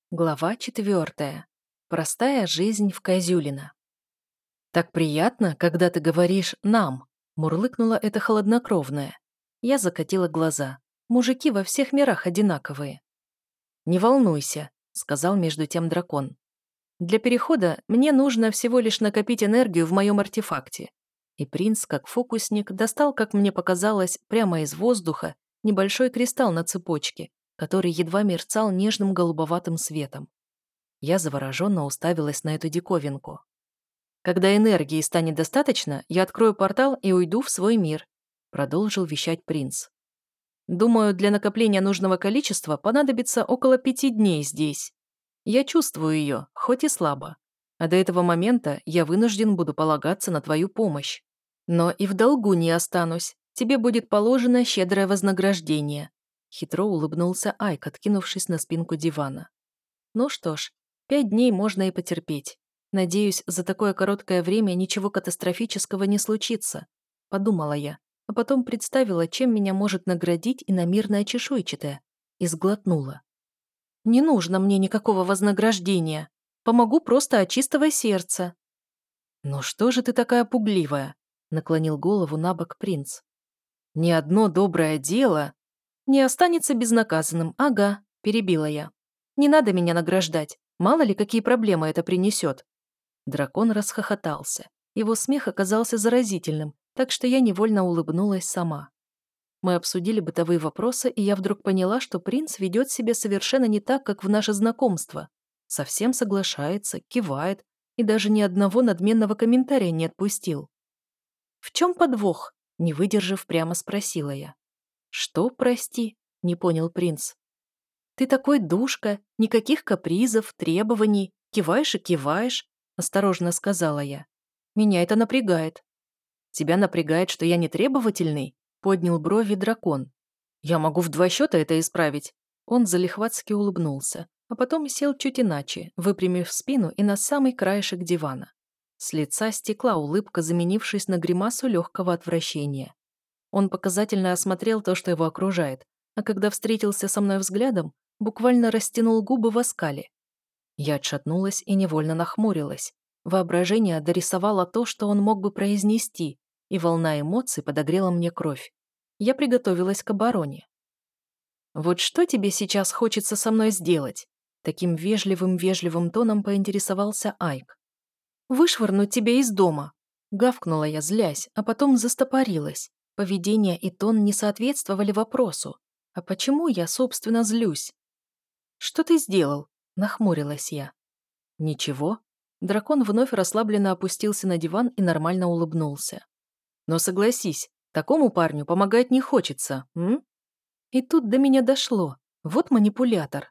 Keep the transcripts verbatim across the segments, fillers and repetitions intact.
Глава четвертая. Простая жизнь в Козюлино. «Так приятно, когда ты говоришь «нам», — мурлыкнула это холоднокровное. Я закатила глаза. Мужики во всех мирах одинаковые. «Не волнуйся», — сказал между тем дракон. «Для перехода мне нужно всего лишь накопить энергию в моем артефакте». И принц, как фокусник, достал, как мне показалось, прямо из воздуха небольшой кристалл на цепочке, который едва мерцал нежным голубоватым светом. Я завороженно уставилась на эту диковинку. «Когда энергии станет достаточно, я открою портал и уйду в свой мир», продолжил вещать принц. «Думаю, для накопления нужного количества понадобится около пяти дней здесь. Я чувствую ее, хоть и слабо. А до этого момента я вынужден буду полагаться на твою помощь. Но и в долгу не останусь. Тебе будет положено щедрое вознаграждение», хитро улыбнулся Айк, откинувшись на спинку дивана. «Ну что ж, пять дней можно и потерпеть. Надеюсь, за такое короткое время ничего катастрофического не случится», — подумала я, а потом представила, чем меня может наградить иномирная чешуйчатая, и сглотнула. «Не нужно мне никакого вознаграждения. Помогу просто от чистого сердца». «Ну что же ты такая пугливая?» — наклонил голову на бок принц. «Ни одно доброе дело не останется безнаказанным, ага», — перебила я. «Не надо меня награждать. Мало ли, какие проблемы это принесет». Дракон расхохотался. Его смех оказался заразительным, так что я невольно улыбнулась сама. Мы обсудили бытовые вопросы, и я вдруг поняла, что принц ведет себя совершенно не так, как в наше знакомство. Совсем соглашается, кивает и даже ни одного надменного комментария не отпустил. «В чем подвох?» — не выдержав, прямо спросила я. «Что, прости?» — не понял принц. «Ты такой душка, никаких капризов, требований, киваешь и киваешь», — осторожно сказала я. «Меня это напрягает». «Тебя напрягает, что я не требовательный?» — поднял брови дракон. «Я могу в два счета это исправить». Он залихватски улыбнулся, а потом сел чуть иначе, выпрямив спину и на самый краешек дивана. С лица стекла улыбка, заменившись на гримасу легкого отвращения. Он показательно осмотрел то, что его окружает, а когда встретился со мной взглядом, буквально растянул губы в оскале. Я отшатнулась и невольно нахмурилась. Воображение дорисовало то, что он мог бы произнести, и волна эмоций подогрела мне кровь. Я приготовилась к обороне. «Вот что тебе сейчас хочется со мной сделать?» Таким вежливым-вежливым тоном поинтересовался Айк. «Вышвырнуть тебя из дома!» Гавкнула я, злясь, а потом застопорилась. Поведение и тон не соответствовали вопросу. А почему я, собственно, злюсь? «Что ты сделал?» – нахмурилась я. «Ничего». Дракон вновь расслабленно опустился на диван и нормально улыбнулся. «Но согласись, такому парню помогать не хочется, м?» И тут до меня дошло. Вот манипулятор.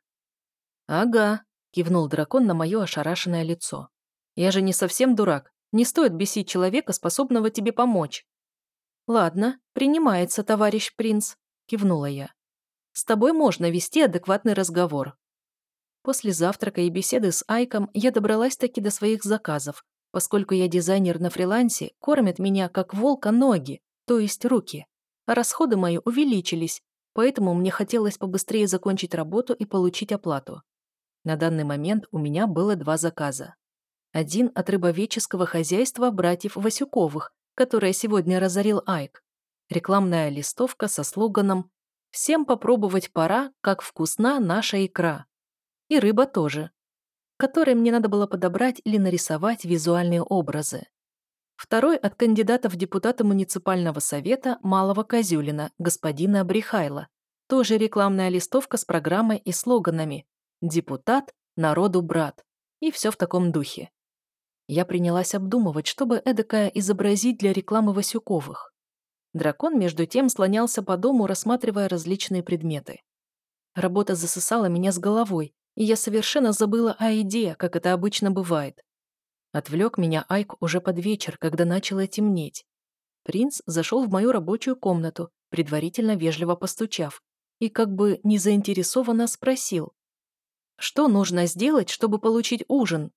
«Ага», – кивнул дракон на мое ошарашенное лицо. «Я же не совсем дурак. Не стоит бесить человека, способного тебе помочь». «Ладно, принимается, товарищ принц», – кивнула я. «С тобой можно вести адекватный разговор». После завтрака и беседы с Айком я добралась-таки до своих заказов, поскольку я дизайнер на фрилансе, кормят меня как волка ноги, то есть руки. А расходы мои увеличились, поэтому мне хотелось побыстрее закончить работу и получить оплату. На данный момент у меня было два заказа. Один от рыбоведческого хозяйства братьев Васюковых, которое сегодня разорил Айк. Рекламная листовка со слоганом «Всем попробовать пора, как вкусна наша икра». И рыба тоже, которой мне надо было подобрать или нарисовать визуальные образы. Второй от кандидата в депутаты муниципального совета Малого Козюлина, господина Брихайла. Тоже рекламная листовка с программой и слоганами «Депутат, народу брат». И все в таком духе. Я принялась обдумывать, чтобы эдакое изобразить для рекламы Васюковых. Дракон, между тем, слонялся по дому, рассматривая различные предметы. Работа засосала меня с головой, и я совершенно забыла о еде, как это обычно бывает. Отвлек меня Айк уже под вечер, когда начало темнеть. Принц зашел в мою рабочую комнату, предварительно вежливо постучав, и как бы незаинтересованно спросил, что нужно сделать, чтобы получить ужин.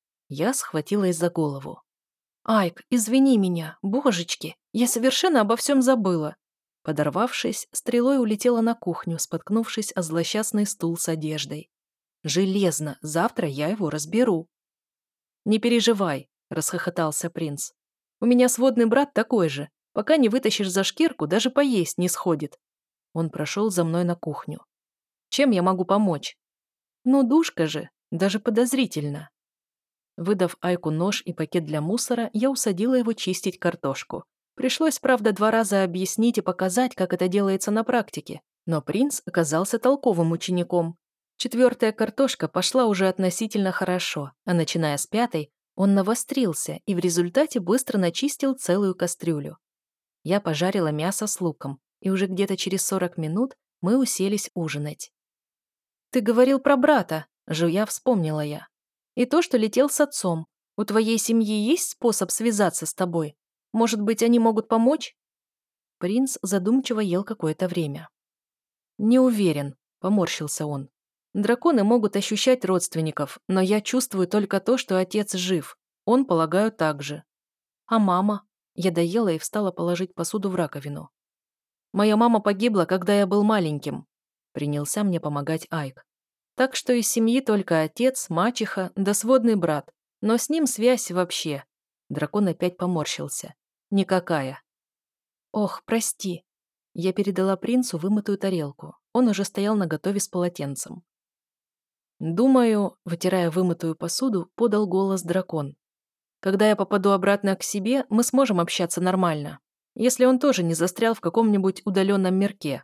Я схватилась за голову. «Айк, извини меня, божечки, я совершенно обо всем забыла». Подорвавшись, стрелой улетела на кухню, споткнувшись о злосчастный стул с одеждой. Железно, завтра я его разберу». «Не переживай», — расхохотался принц. «У меня сводный брат такой же. Пока не вытащишь за шкирку, даже поесть не сходит». Он прошел за мной на кухню. «Чем я могу помочь?» «Ну, душка же, даже подозрительно». Выдав Айку нож и пакет для мусора, я усадила его чистить картошку. Пришлось, правда, два раза объяснить и показать, как это делается на практике. Но принц оказался толковым учеником. Четвертая картошка пошла уже относительно хорошо, а начиная с пятой, он навострился и в результате быстро начистил целую кастрюлю. Я пожарила мясо с луком, и уже где-то через сорок минут мы уселись ужинать. «Ты говорил про брата», — жуя вспомнила я. «И то, что летел с отцом. У твоей семьи есть способ связаться с тобой? Может быть, они могут помочь?» Принц задумчиво ел какое-то время. «Не уверен», — поморщился он. «Драконы могут ощущать родственников, но я чувствую только то, что отец жив. Он, полагаю, так же. А мама?» Я доела и встала положить посуду в раковину. «Моя мама погибла, когда я был маленьким», — принялся мне помогать Айк. «Так что из семьи только отец, мачеха да сводный брат. Но с ним связь вообще». Дракон опять поморщился. «Никакая». «Ох, прости». Я передала принцу вымытую тарелку. Он уже стоял наготове с полотенцем. «Думаю», — вытирая вымытую посуду, подал голос дракон. «Когда я попаду обратно к себе, мы сможем общаться нормально, если он тоже не застрял в каком-нибудь удаленном мирке».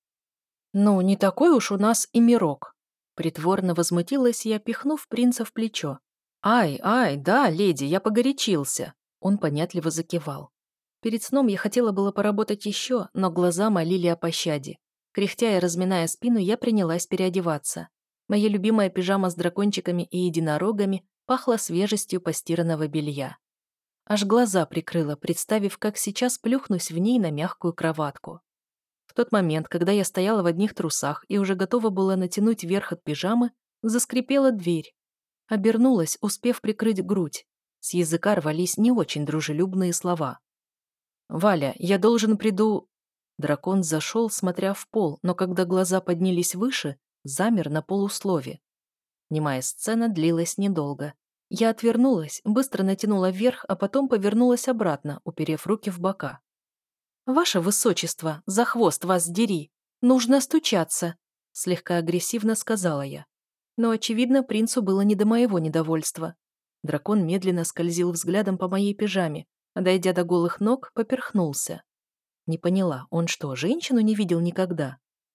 «Ну, не такой уж у нас и мирок», — притворно возмутилась я, пихнув принца в плечо. «Ай, ай, да, леди, я погорячился», — он понятливо закивал. Перед сном я хотела было поработать еще, но глаза молили о пощаде. Кряхтя и разминая спину, я принялась переодеваться. Моя любимая пижама с дракончиками и единорогами пахла свежестью постиранного белья. Аж глаза прикрыла, представив, как сейчас плюхнусь в ней на мягкую кроватку. В тот момент, когда я стояла в одних трусах и уже готова была натянуть верх от пижамы, заскрипела дверь. Обернулась, успев прикрыть грудь. С языка рвались не очень дружелюбные слова. «Валя, я должен приду...» Дракон зашел, смотря в пол, но когда глаза поднялись выше, замер на полуслове. Немая сцена длилась недолго. Я отвернулась, быстро натянула вверх, а потом повернулась обратно, уперев руки в бока. «Ваше высочество, за хвост вас дери! Нужно стучаться!» Слегка агрессивно сказала я. Но, очевидно, принцу было не до моего недовольства. Дракон медленно скользил взглядом по моей пижаме, а, дойдя до голых ног, поперхнулся. Не поняла, он что, женщину не видел никогда?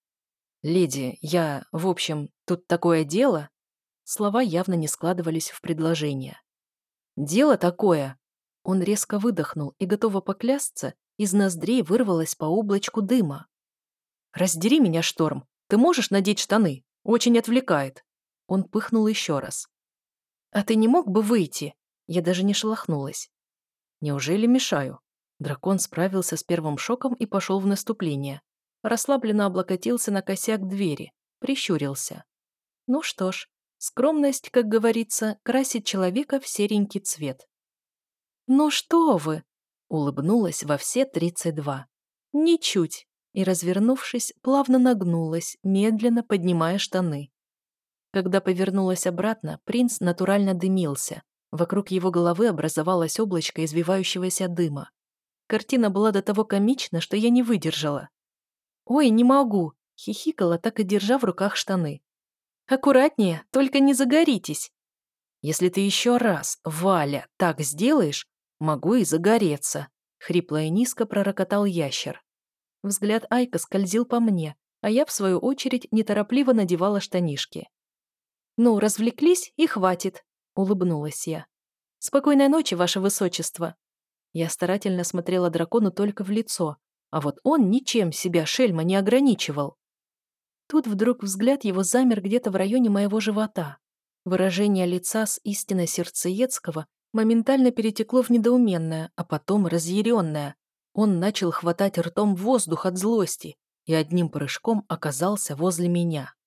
«Леди, я... В общем, тут такое дело...» Слова явно не складывались в предложение. «Дело такое...» Он резко выдохнул, и, готово поклясться, из ноздрей вырвалось по облачку дыма. «Раздери меня, Шторм! Ты можешь надеть штаны? Очень отвлекает!» Он пыхнул еще раз. «А ты не мог бы выйти?» Я даже не шелохнулась. «Неужели мешаю?» Дракон справился с первым шоком и пошел в наступление. Расслабленно облокотился на косяк двери, прищурился. Ну что ж, скромность, как говорится, красит человека в серенький цвет. «Ну что вы!» — улыбнулась во все тридцать два. «Ничуть!» И, развернувшись, плавно нагнулась, медленно поднимая штаны. Когда повернулась обратно, принц натурально дымился. Вокруг его головы образовалось облачко извивающегося дыма. Картина была до того комична, что я не выдержала. «Ой, не могу!» — хихикала, так и держа в руках штаны. «Аккуратнее, только не загоритесь!» «Если ты еще раз, Валя, так сделаешь, могу и загореться!» — хрипло и низко пророкотал ящер. Взгляд Айка скользил по мне, а я, в свою очередь, неторопливо надевала штанишки. «Ну, развлеклись и хватит», — улыбнулась я. «Спокойной ночи, ваше высочество». Я старательно смотрела дракону только в лицо, а вот он ничем себя, шельма, не ограничивал. Тут вдруг взгляд его замер где-то в районе моего живота. Выражение лица с истинно сердцеедского моментально перетекло в недоуменное, а потом разъяренное. Он начал хватать ртом воздух от злости и одним прыжком оказался возле меня.